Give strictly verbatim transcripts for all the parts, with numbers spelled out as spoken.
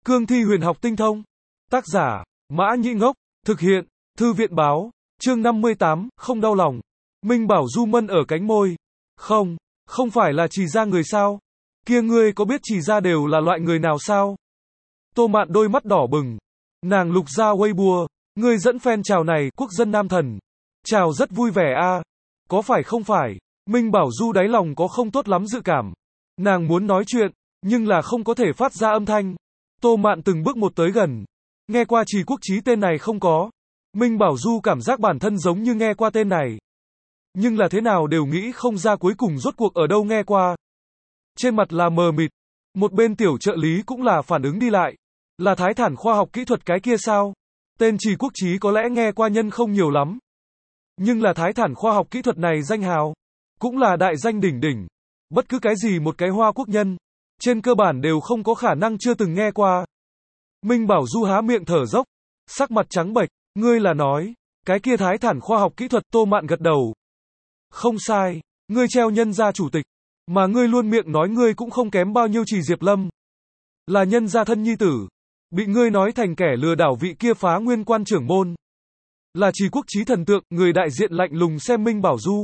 Cương thi huyền học tinh thông. Tác giả, Mã Nhĩ Ngốc. Thực hiện, Thư viện báo. Chương năm mươi tám, không đau lòng. Minh Bảo Du mân ở cánh môi. Không, không phải là chỉ ra người sao? Kia ngươi có biết chỉ ra đều là loại người nào sao? Tô Mạn đôi mắt đỏ bừng. Nàng lục ra Weibo. Ngươi dẫn fan chào này, quốc dân nam thần. Chào rất vui vẻ a. Có phải không phải? Minh Bảo Du đáy lòng có không tốt lắm dự cảm. Nàng muốn nói chuyện, nhưng là không có thể phát ra âm thanh. Tô Mạn từng bước một tới gần. Nghe qua Trì Quốc Chí tên này không có. Minh Bảo Du cảm giác bản thân giống như nghe qua tên này. Nhưng là thế nào đều nghĩ không ra cuối cùng rốt cuộc ở đâu nghe qua. Trên mặt là mờ mịt. Một bên tiểu trợ lý cũng là phản ứng đi lại. Là Thái Thản khoa học kỹ thuật cái kia sao? Tên Trì Quốc Chí có lẽ nghe qua nhân không nhiều lắm. Nhưng là Thái Thản khoa học kỹ thuật này danh hào. Cũng là đại danh đỉnh đỉnh. Bất cứ cái gì một cái Hoa Quốc nhân. Trên cơ bản đều không có khả năng chưa từng nghe qua. Minh Bảo Du há miệng thở dốc. Sắc mặt trắng bệch. Ngươi là nói. Cái kia Thái Thản khoa học kỹ thuật. Tô Mạn gật đầu. Không sai. Ngươi treo nhân gia chủ tịch. Mà ngươi luôn miệng nói ngươi cũng không kém bao nhiêu Trì Diệp Lâm. Là nhân gia thân nhi tử. Bị ngươi nói thành kẻ lừa đảo vị kia phá nguyên quan trưởng môn. Là Trì Quốc Chí thần tượng, người đại diện lạnh lùng xem Minh Bảo Du.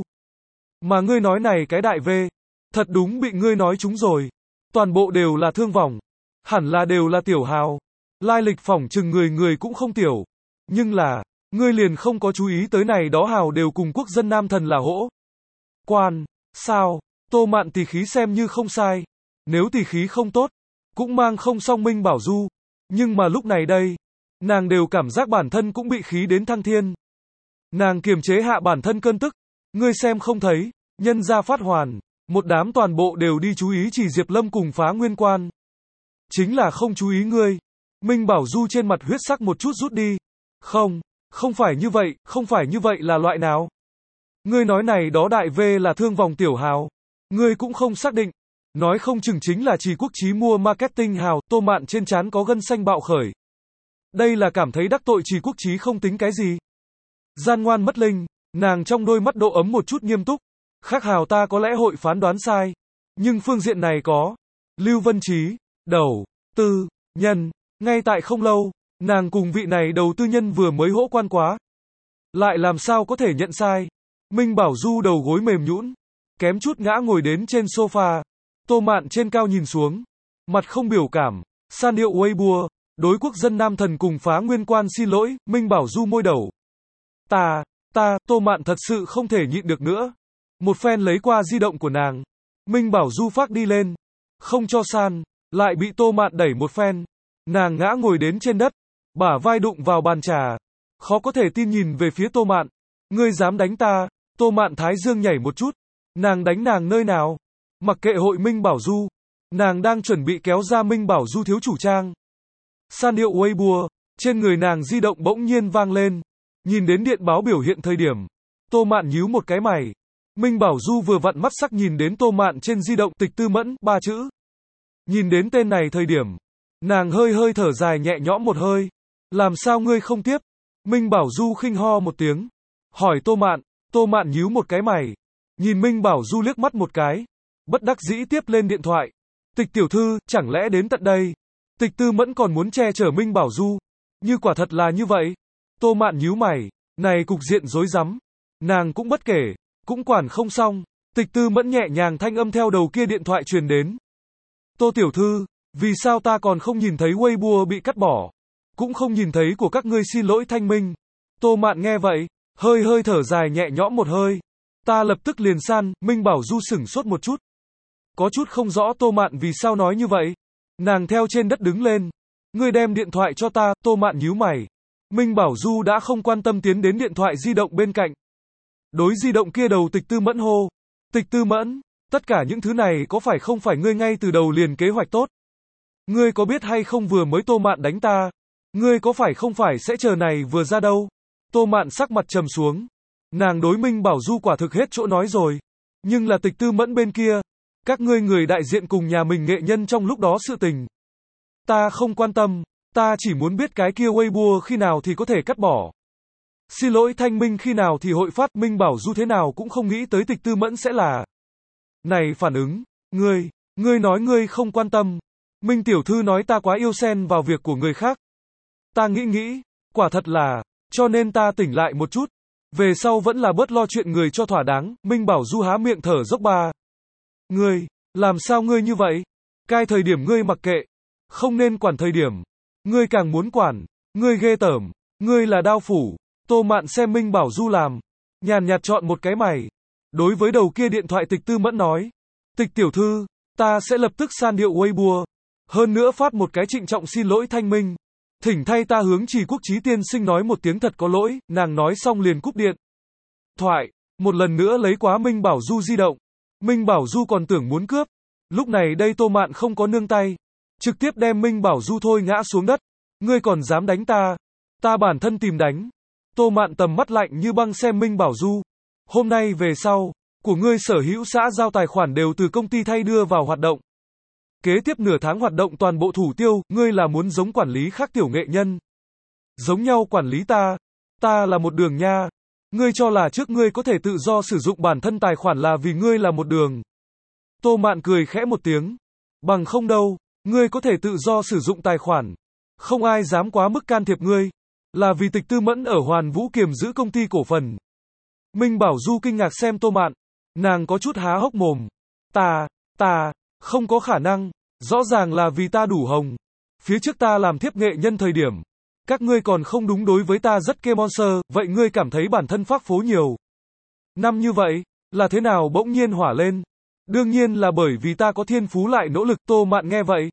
Mà ngươi nói này cái đại vê. Thật đúng bị ngươi nói trúng rồi. Toàn bộ đều là thương vòng. Hẳn là đều là tiểu hào. Lai lịch phỏng chừng người người cũng không tiểu. Nhưng là, ngươi liền không có chú ý tới này đó hào đều cùng quốc dân nam thần là hỗ. Quan, sao, Tô Mạn tỷ khí xem như không sai. Nếu tỷ khí không tốt, cũng mang không xong Minh Bảo Du. Nhưng mà lúc này đây, nàng đều cảm giác bản thân cũng bị khí đến thăng thiên. Nàng kiềm chế hạ bản thân cơn tức. Ngươi xem không thấy, nhân gia phát hoàn. Một đám toàn bộ đều đi chú ý Trì Diệp Lâm cùng phá nguyên quan. Chính là không chú ý ngươi. Minh Bảo Du trên mặt huyết sắc một chút rút đi. Không, không phải như vậy, không phải như vậy là loại nào? Ngươi nói này đó đại V là thương vòng tiểu hào. Ngươi cũng không xác định. Nói không chừng chính là Trì Quốc Chí mua marketing hào. Tô Mạn trên trán có gân xanh bạo khởi. Đây là cảm thấy đắc tội Trì Quốc Chí không tính cái gì. Gian ngoan mất linh. Nàng trong đôi mắt độ ấm một chút nghiêm túc. Khác hào ta có lẽ hội phán đoán sai. Nhưng phương diện này có. Lưu Vân Chí, đầu, tư, nhân. Ngay tại không lâu, nàng cùng vị này đầu tư nhân vừa mới hỗ quan quá. Lại làm sao có thể nhận sai. Minh Bảo Du đầu gối mềm nhũn. Kém chút ngã ngồi đến trên sofa. Tô Mạn trên cao nhìn xuống. Mặt không biểu cảm. San điệu Weibo. Đối quốc dân nam thần cùng phá nguyên quan xin lỗi. Minh Bảo Du môi đầu. Ta, ta, Tô Mạn thật sự không thể nhịn được nữa. Một phen lấy qua di động của nàng. Minh Bảo Du phát đi lên. Không cho san. Lại bị Tô Mạn đẩy một phen. Nàng ngã ngồi đến trên đất. Bả vai đụng vào bàn trà. Khó có thể tin nhìn về phía Tô Mạn. Ngươi dám đánh ta. Tô Mạn thái dương nhảy một chút. Nàng đánh nàng nơi nào? Mặc kệ hội Minh Bảo Du. Nàng đang chuẩn bị kéo ra Minh Bảo Du thiếu chủ trang. San điệu Weibo. Trên người nàng di động bỗng nhiên vang lên. Nhìn đến điện báo biểu hiện thời điểm. Tô Mạn nhíu một cái mày. Minh Bảo Du vừa vặn mắt sắc nhìn đến Tô Mạn trên di động Tịch Tư Mẫn, ba chữ. Nhìn đến tên này thời điểm. Nàng hơi hơi thở dài nhẹ nhõm một hơi. Làm sao ngươi không tiếp? Minh Bảo Du khinh ho một tiếng. Hỏi Tô Mạn. Tô Mạn nhíu một cái mày. Nhìn Minh Bảo Du liếc mắt một cái. Bất đắc dĩ tiếp lên điện thoại. Tịch tiểu thư, chẳng lẽ đến tận đây? Tịch Tư Mẫn còn muốn che chở Minh Bảo Du. Như quả thật là như vậy. Tô Mạn nhíu mày. Này cục diện rối rắm. Nàng cũng bất kể. Cũng quản không xong. Tịch Tư Mẫn nhẹ nhàng thanh âm theo đầu kia điện thoại truyền đến. Tô tiểu thư, vì sao ta còn không nhìn thấy Weibo bị cắt bỏ? Cũng không nhìn thấy của các ngươi xin lỗi thanh minh. Tô Mạn nghe vậy, hơi hơi thở dài nhẹ nhõm một hơi. Ta lập tức liền san. Minh Bảo Du sửng sốt một chút. Có chút không rõ Tô Mạn vì sao nói như vậy. Nàng theo trên đất đứng lên. Ngươi đem điện thoại cho ta. Tô Mạn nhíu mày. Minh Bảo Du đã không quan tâm tiến đến điện thoại di động bên cạnh. Đối di động kia đầu Tịch Tư Mẫn hô. Tịch Tư Mẫn, tất cả những thứ này có phải không phải ngươi ngay từ đầu liền kế hoạch tốt? Ngươi có biết hay không vừa mới Tô Mạn đánh ta? Ngươi có phải không phải sẽ chờ này vừa ra đâu? Tô Mạn sắc mặt trầm xuống. Nàng đối Minh Bảo Du quả thực hết chỗ nói rồi. Nhưng là Tịch Tư Mẫn bên kia. Các ngươi người đại diện cùng nhà mình nghệ nhân trong lúc đó sự tình. Ta không quan tâm. Ta chỉ muốn biết cái kia Weibo khi nào thì có thể cắt bỏ. Xin lỗi thanh minh khi nào thì hội phát. Minh Bảo Du thế nào cũng không nghĩ tới Tịch Tư Mẫn sẽ là. Này phản ứng. Ngươi, ngươi nói ngươi không quan tâm. Minh tiểu thư nói ta quá yêu xen vào việc của người khác. Ta nghĩ nghĩ, quả thật là, cho nên ta tỉnh lại một chút. Về sau vẫn là bớt lo chuyện người cho thỏa đáng. Minh Bảo Du há miệng thở dốc ba. Ngươi, làm sao ngươi như vậy? Cai thời điểm ngươi mặc kệ, không nên quản thời điểm. Ngươi càng muốn quản, ngươi ghê tởm, ngươi là đao phủ. Tô Mạn xem Minh Bảo Du làm, nhàn nhạt chọn một cái mày. Đối với đầu kia điện thoại Tịch Tư Mẫn nói, Tịch tiểu thư, ta sẽ lập tức san điệu Weibo. Hơn nữa phát một cái trịnh trọng xin lỗi thanh minh. Thỉnh thay ta hướng Trì Quốc Chí tiên sinh nói một tiếng thật có lỗi. Nàng nói xong liền cúp điện thoại, một lần nữa lấy quá Minh Bảo Du di động. Minh Bảo Du còn tưởng muốn cướp. Lúc này đây Tô Mạn không có nương tay, trực tiếp đem Minh Bảo Du thôi ngã xuống đất. Ngươi còn dám đánh ta? Ta bản thân tìm đánh. Tô Mạn tầm mắt lạnh như băng xem Minh Bảo Du. Hôm nay về sau, của ngươi sở hữu xã giao tài khoản đều từ công ty thay đưa vào hoạt động. Kế tiếp nửa tháng hoạt động toàn bộ thủ tiêu, ngươi là muốn giống quản lý khác tiểu nghệ nhân. Giống nhau quản lý ta, ta là một đường nha. Ngươi cho là trước ngươi có thể tự do sử dụng bản thân tài khoản là vì ngươi là một đường. Tô Mạn cười khẽ một tiếng. Bằng không đâu, ngươi có thể tự do sử dụng tài khoản. Không ai dám quá mức can thiệp ngươi. Là vì Tịch Tư Mẫn ở Hoàn Vũ kiềm giữ công ty cổ phần. Minh Bảo Du kinh ngạc xem Tô Mạn. Nàng có chút há hốc mồm. Ta, ta, không có khả năng. Rõ ràng là vì ta đủ hồng. Phía trước ta làm thiếp nghệ nhân thời điểm. Các ngươi còn không đúng đối với ta rất kê monster, vậy ngươi cảm thấy bản thân phác phố nhiều. Năm như vậy, là thế nào bỗng nhiên hỏa lên? Đương nhiên là bởi vì ta có thiên phú lại nỗ lực. Tô Mạn nghe vậy,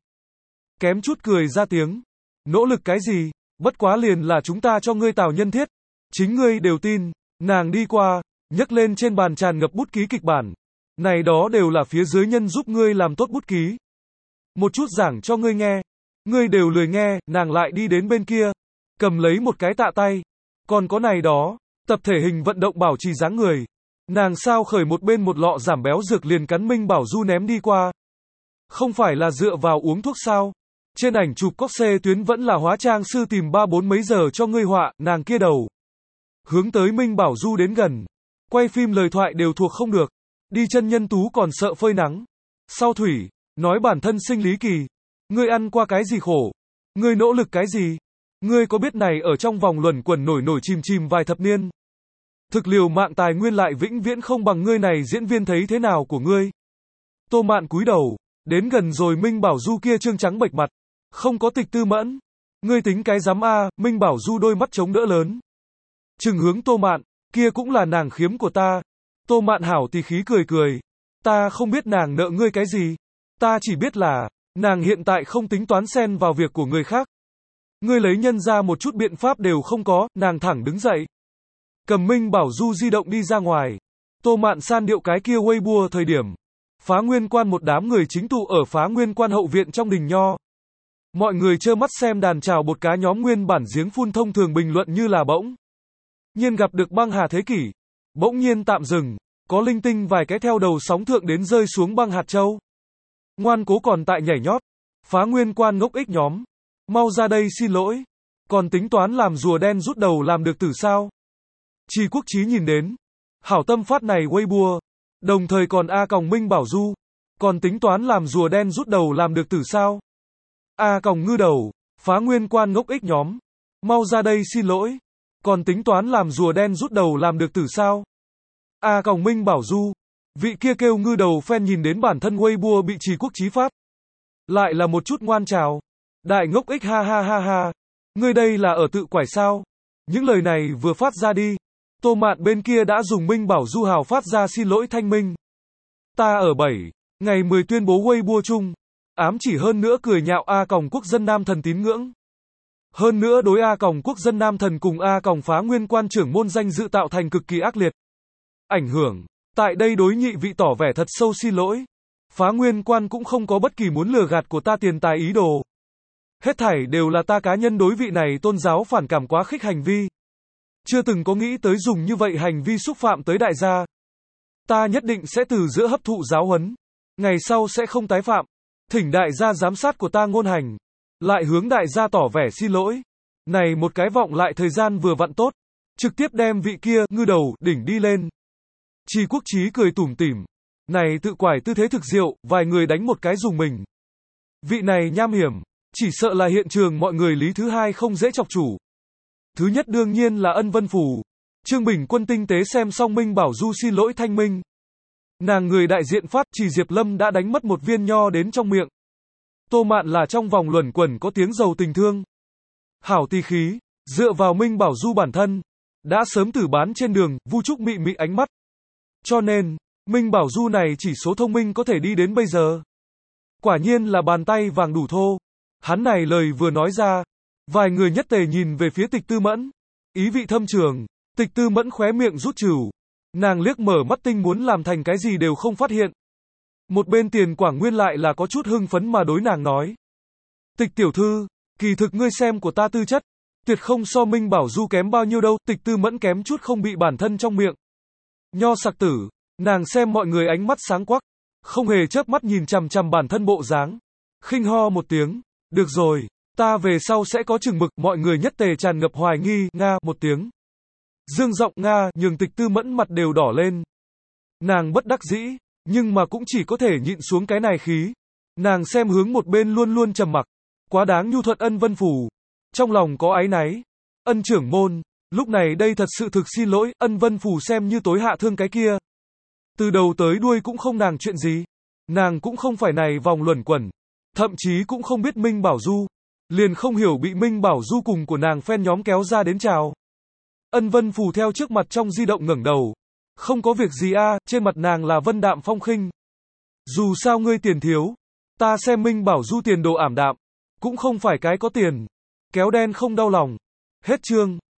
kém chút cười ra tiếng. Nỗ lực cái gì? Bất quá liền là chúng ta cho ngươi tạo nhân thiết. Chính ngươi đều tin. Nàng đi qua, nhấc lên trên bàn tràn ngập bút ký kịch bản. Này đó đều là phía dưới nhân giúp ngươi làm tốt bút ký. Một chút giảng cho ngươi nghe. Ngươi đều lười nghe, nàng lại đi đến bên kia. Cầm lấy một cái tạ tay. Còn có này đó, tập thể hình vận động bảo trì dáng người. Nàng sao khởi một bên một lọ giảm béo dược liền cắn Minh Bảo Du ném đi qua. Không phải là dựa vào uống thuốc sao? Trên ảnh chụp cóc xê tuyến vẫn là hóa trang sư tìm ba bốn mấy giờ cho ngươi họa, nàng kia đầu. Hướng tới Minh Bảo Du đến gần. Quay phim lời thoại đều thuộc không được. Đi chân nhân tú còn sợ phơi nắng. Sau thủy, nói bản thân sinh lý kỳ. Ngươi ăn qua cái gì khổ? Ngươi nỗ lực cái gì? Ngươi có biết này ở trong vòng luẩn quẩn nổi nổi chìm chìm vài thập niên. Thực liều mạng tài nguyên lại vĩnh viễn không bằng ngươi này diễn viên thấy thế nào của ngươi. Tô Mạn cúi đầu, đến gần rồi Minh Bảo Du kia trương trắng bệch mặt. Không có Tịch Tư Mẫn. Ngươi tính cái giám a, Minh Bảo Du đôi mắt trống đỡ lớn. Trừng hướng Tô Mạn, kia cũng là nàng khiếm của ta. Tô Mạn hảo tì khí cười cười. Ta không biết nàng nợ ngươi cái gì. Ta chỉ biết là, nàng hiện tại không tính toán xen vào việc của người khác. Ngươi lấy nhân ra một chút biện pháp đều không có, nàng thẳng đứng dậy. Cầm Minh Bảo Du di động đi ra ngoài. Tô Mạn san điệu cái kia Weibo thời điểm. Phá Nguyên Quan một đám người chính tụ ở Phá Nguyên Quan hậu viện trong đình nho. Mọi người trơ mắt xem đàn chào bột cá nhóm nguyên bản giếng phun thông thường bình luận như là bỗng nhiên gặp được băng hà thế kỷ. Bỗng nhiên tạm dừng, có linh tinh vài cái theo đầu sóng thượng đến rơi xuống băng hạt châu. Ngoan cố còn tại nhảy nhót. Phá Nguyên Quan ngốc ích nhóm. Mau ra đây xin lỗi. Còn tính toán làm rùa đen rút đầu làm được tử sao? Trì Quốc Chí nhìn đến. Hảo tâm phát này Weibo. Đồng thời còn A còng Minh Bảo Du. Còn tính toán làm rùa đen rút đầu làm được tử sao? A còng ngư đầu. Phá Nguyên Quan ngốc ích nhóm. Mau ra đây xin lỗi. Còn tính toán làm rùa đen rút đầu làm được tử sao? A còng Minh Bảo Du. Vị kia kêu ngư đầu fan nhìn đến bản thân Weibo bị Trì Quốc Chí phát. Lại là một chút ngoan trào. Đại ngốc ích ha ha ha ha. Ngươi đây là ở tự quải sao? Những lời này vừa phát ra đi. Tô Mạn bên kia đã dùng Minh Bảo Du hào phát ra xin lỗi thanh minh. Ta ở bảy ngày mười tuyên bố Weibo chung. Ám chỉ hơn nữa cười nhạo A còng quốc dân nam thần tín ngưỡng. Hơn nữa đối A còng quốc dân nam thần cùng A còng Phá Nguyên Quan trưởng môn danh dự tạo thành cực kỳ ác liệt. Ảnh hưởng. Tại đây đối nhị vị tỏ vẻ thật sâu xin lỗi. Phá Nguyên Quan cũng không có bất kỳ muốn lừa gạt của ta tiền tài ý đồ. Hết thảy đều là ta cá nhân đối vị này tôn giáo phản cảm quá khích hành vi. Chưa từng có nghĩ tới dùng như vậy hành vi xúc phạm tới đại gia. Ta nhất định sẽ từ giữa hấp thụ giáo huấn. Ngày sau sẽ không tái phạm. Thỉnh đại gia giám sát của ta ngôn hành. Lại hướng đại gia tỏ vẻ xin lỗi. Này một cái vọng lại thời gian vừa vặn tốt. Trực tiếp đem vị kia, ngư đầu, đỉnh đi lên. Trì Quốc Chí cười tủm tỉm. Này tự quải tư thế thực diệu, vài người đánh một cái dùng mình. Vị này nham hiểm, chỉ sợ là hiện trường mọi người lý thứ hai không dễ chọc chủ. Thứ nhất đương nhiên là Ân Vân Phù. Trương Bình Quân tinh tế xem xong Minh Bảo Du xin lỗi Thanh Minh. Nàng người đại diện phát chỉ Diệp Lâm đã đánh mất một viên nho đến trong miệng. Tô Mạn là trong vòng luẩn quẩn có tiếng giàu tình thương. Hảo tỳ khí, dựa vào Minh Bảo Du bản thân, đã sớm tử bán trên đường, Vu Trúc mị mị ánh mắt. Cho nên, Minh Bảo Du này chỉ số thông minh có thể đi đến bây giờ. Quả nhiên là bàn tay vàng đủ thô. Hắn này lời vừa nói ra, vài người nhất tề nhìn về phía Tịch Tư Mẫn. Ý vị thâm trường, Tịch Tư Mẫn khóe miệng rút trừu. Nàng liếc mở mắt tinh muốn làm thành cái gì đều không phát hiện. Một bên Tiền Quảng Nguyên lại là có chút hưng phấn mà đối nàng nói. Tịch tiểu thư, kỳ thực ngươi xem của ta tư chất, tuyệt không so Minh Bảo Du kém bao nhiêu đâu. Tịch Tư Mẫn kém chút không bị bản thân trong miệng nho sặc tử. Nàng xem mọi người ánh mắt sáng quắc, không hề chớp mắt nhìn chằm chằm bản thân bộ dáng. Khinh ho một tiếng, được rồi, ta về sau sẽ có chừng mực. Mọi người nhất tề tràn ngập hoài nghi, nga một tiếng. Dương giọng nga nhường Tịch Tư Mẫn mặt đều đỏ lên. Nàng bất đắc dĩ, nhưng mà cũng chỉ có thể nhịn xuống cái này khí. Nàng xem hướng một bên luôn luôn trầm mặc, quá đáng nhu thuận Ân Vân Phù. Trong lòng có áy náy. Ân trưởng môn, lúc này đây thật sự thực xin lỗi. Ân Vân Phù xem như tối hạ thương cái kia. Từ đầu tới đuôi cũng không nàng chuyện gì. Nàng cũng không phải này vòng luẩn quẩn. Thậm chí cũng không biết Minh Bảo Du. Liền không hiểu bị Minh Bảo Du cùng của nàng phen nhóm kéo ra đến chào. Ân Vân Phù theo trước mặt trong di động ngẩng đầu. Không có việc gì a, trên mặt nàng là vân đạm phong khinh. Dù sao ngươi tiền thiếu, ta xem Minh Bảo Du tiền đồ ảm đạm, cũng không phải cái có tiền. Kéo đen không đau lòng. Hết chương.